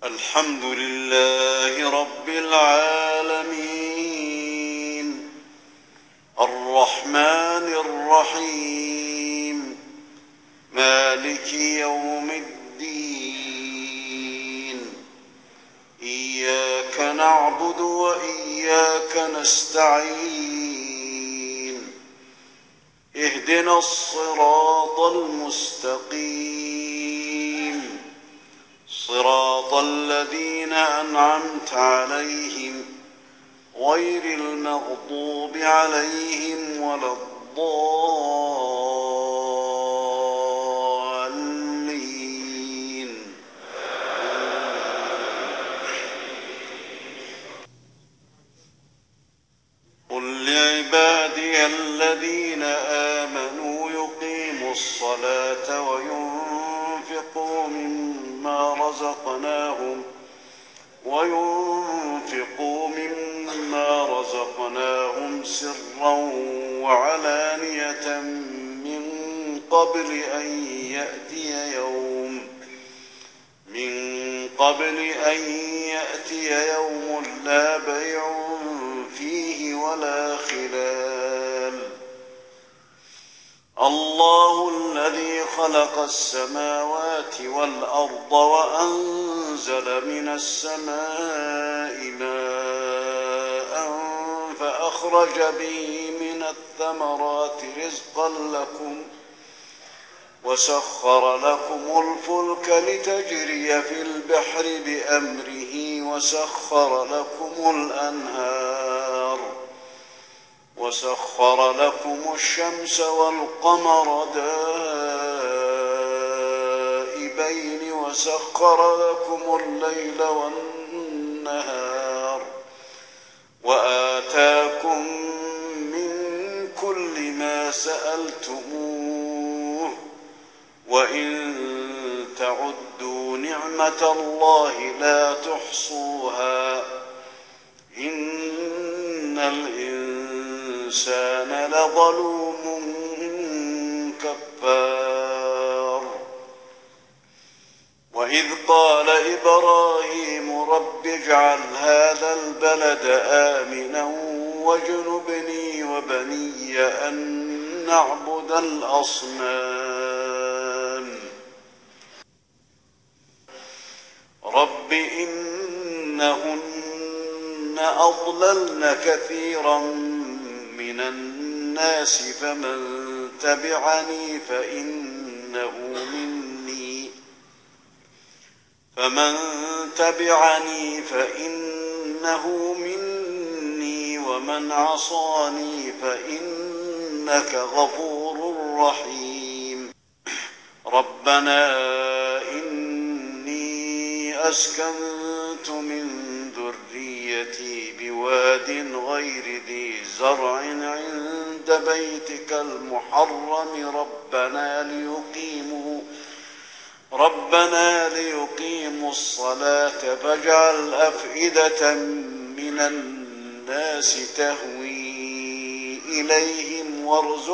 الحمد لله رب العالمين الرحمن الرحيم مالك يوم الدين إياك نعبد وإياك نستعين اهدنا الصراط المستقيم صراط الذين أنعمت عليهم غير المغضوب عليهم ولا الضالين. قل لعبادي الذين آمنوا يقيموا الصلاة وينفقوا مما رزقناهم سرا وعلانية من قبل أن يأتي يوم لا بيع فيه ولا خلال. الله الذي خلق السماوات والأرض وأنزل من السماء ماء فأخرج به من الثمرات رزقا لكم وسخر لكم الفلك لتجري في البحر بأمره وسخر لكم الشمس والقمر دائبين وسخر لكم الليل والنهار وآتاكم من كل ما سألتموه وإن تعدوا نعمة الله لا تحصوها إن الإنسان لظلوم كفار. وإذ قال إبراهيم رب اجعل هذا البلد آمنا واجنبني وبني أن نعبد الأصنام رب إنهن أضللن كثيرا من الناس فمن تبعني فإنه مني ومن عصاني فإنك غفور رحيم. ربنا إني أسكنت من ذريتي بواد غير ذي زرع عند بيتك المحرم ربنا ليقيموا الصلاة فاجعل أفئدة من الناس تهوي إليهم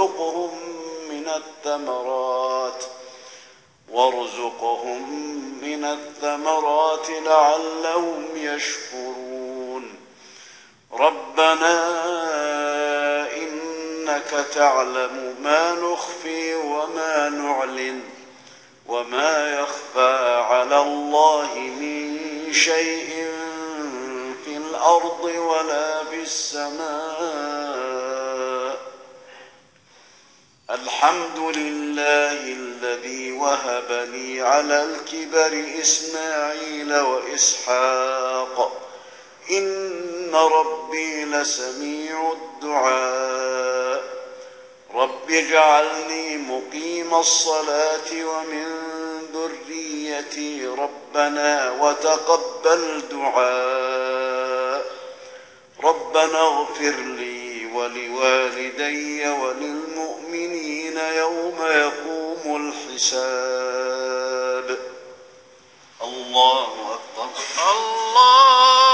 وارزقهم من الثمرات لعلهم يشكرون. ربنا إنك تعلم ما نخفي وما نعلن وما يخفى على الله من شيء في الأرض ولا في السماء. الحمد لله الذي وهب لي على الكبر إسماعيل وإسحاق إن ربي لسميع الدعاء. رب اجعلني مقيم الصلاة ومن ذريتي ربنا وتقبل دعاء. ربنا اغفر لي ولوالدي وللمؤمنين يوم يقوم الحساب. الله أكبر. الله